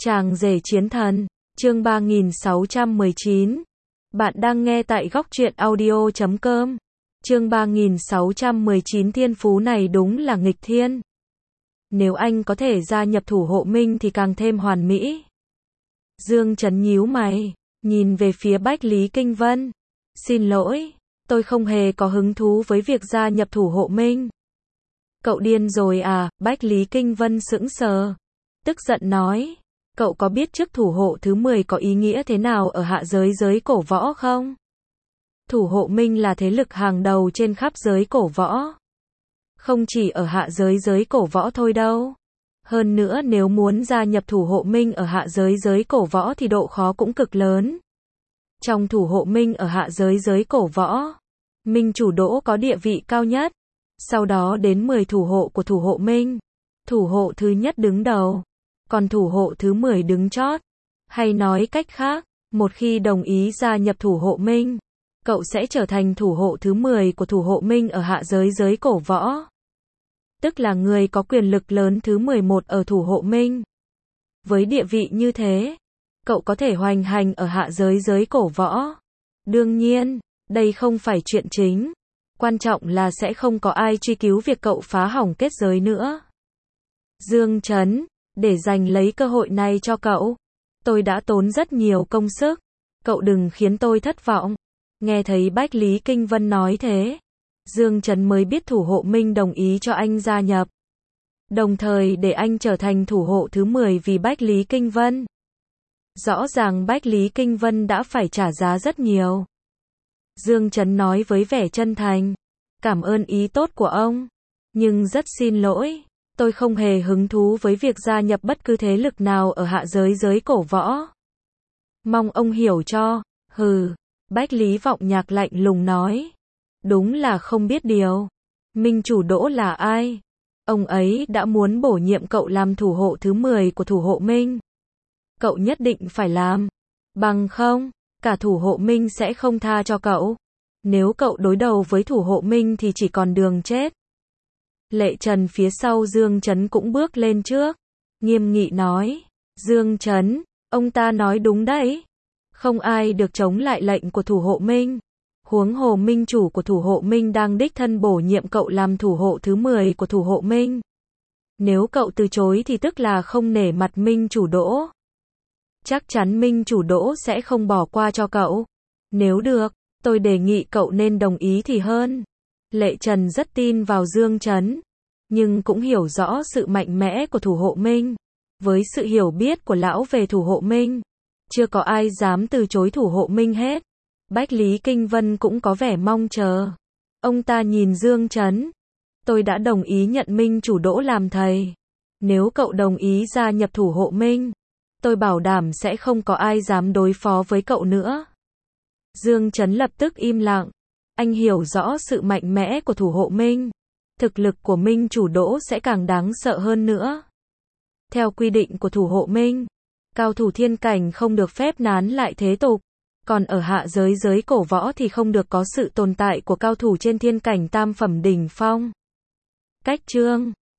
Chàng rể chiến thần, chương 3619. Bạn đang nghe tại góc truyện audio.com. Chương 3619. Thiên phú này đúng là nghịch thiên. Nếu anh có thể gia nhập thủ hộ minh thì càng thêm hoàn mỹ. Dương Chấn nhíu mày, nhìn về phía Bách Lý Kinh Vân. Xin lỗi, tôi không hề có hứng thú với việc gia nhập thủ hộ minh. Cậu điên rồi à? Bách Lý Kinh Vân sững sờ, tức giận nói. Cậu có biết chức thủ hộ thứ 10 có ý nghĩa thế nào ở hạ giới cổ võ không? Thủ hộ minh là thế lực hàng đầu trên khắp giới cổ võ. Không chỉ ở hạ giới cổ võ thôi đâu. Hơn nữa nếu muốn gia nhập thủ hộ minh ở hạ giới cổ võ thì độ khó cũng cực lớn. Trong thủ hộ minh ở hạ giới cổ võ, minh chủ Đỗ có địa vị cao nhất. Sau đó đến 10 thủ hộ của thủ hộ minh. Thủ hộ thứ nhất đứng đầu, còn thủ hộ thứ 10 đứng chót. Hay nói cách khác, một khi đồng ý gia nhập thủ hộ minh, cậu sẽ trở thành thủ hộ thứ 10 của thủ hộ minh ở hạ giới cổ võ. Tức là người có quyền lực lớn thứ 11 ở thủ hộ minh. Với địa vị như thế, cậu có thể hoành hành ở hạ giới cổ võ. Đương nhiên, đây không phải chuyện chính. Quan trọng là sẽ không có ai truy cứu việc cậu phá hỏng kết giới nữa. Dương Chấn, để giành lấy cơ hội này cho cậu, tôi đã tốn rất nhiều công sức. Cậu đừng khiến tôi thất vọng. Nghe thấy Bách Lý Kinh Vân nói thế, Dương Chấn mới biết thủ hộ minh đồng ý cho anh gia nhập. Đồng thời để anh trở thành thủ hộ thứ 10 vì Bách Lý Kinh Vân. Rõ ràng Bách Lý Kinh Vân đã phải trả giá rất nhiều. Dương Chấn nói với vẻ chân thành. Cảm ơn ý tốt của ông. Nhưng rất xin lỗi, tôi không hề hứng thú với việc gia nhập bất cứ thế lực nào ở hạ giới cổ võ. Mong ông hiểu cho. Hừ, Bách Lý Vọng Nhạc lạnh lùng nói. Đúng là không biết điều. Minh chủ Đỗ là ai? Ông ấy đã muốn bổ nhiệm cậu làm thủ hộ thứ 10 của thủ hộ minh. Cậu nhất định phải làm. Bằng không, cả thủ hộ minh sẽ không tha cho cậu. Nếu cậu đối đầu với thủ hộ minh thì chỉ còn đường chết. Lệ Trần phía sau Dương Chấn cũng bước lên trước. Nghiêm nghị nói. Dương Chấn, ông ta nói đúng đấy. Không ai được chống lại lệnh của thủ hộ minh. Huống hồ minh chủ của thủ hộ minh đang đích thân bổ nhiệm cậu làm thủ hộ thứ 10 của thủ hộ minh. Nếu cậu từ chối thì tức là không nể mặt minh chủ Đỗ. Chắc chắn minh chủ Đỗ sẽ không bỏ qua cho cậu. Nếu được, tôi đề nghị cậu nên đồng ý thì hơn. Lệ Trần rất tin vào Dương Chấn, nhưng cũng hiểu rõ sự mạnh mẽ của thủ hộ minh. Với sự hiểu biết của lão về thủ hộ minh, chưa có ai dám từ chối thủ hộ minh hết. Bách Lý Kinh Vân cũng có vẻ mong chờ. Ông ta nhìn Dương Chấn. Tôi đã đồng ý nhận minh chủ Đỗ làm thầy. Nếu cậu đồng ý gia nhập thủ hộ minh, tôi bảo đảm sẽ không có ai dám đối phó với cậu nữa. Dương Chấn lập tức im lặng. Anh hiểu rõ sự mạnh mẽ của thủ hộ minh. Thực lực của minh chủ Đỗ sẽ càng đáng sợ hơn nữa. Theo quy định của thủ hộ minh, cao thủ thiên cảnh không được phép nán lại thế tục. Còn ở hạ giới cổ võ thì không được có sự tồn tại của cao thủ trên thiên cảnh tam phẩm đỉnh phong. Cách chương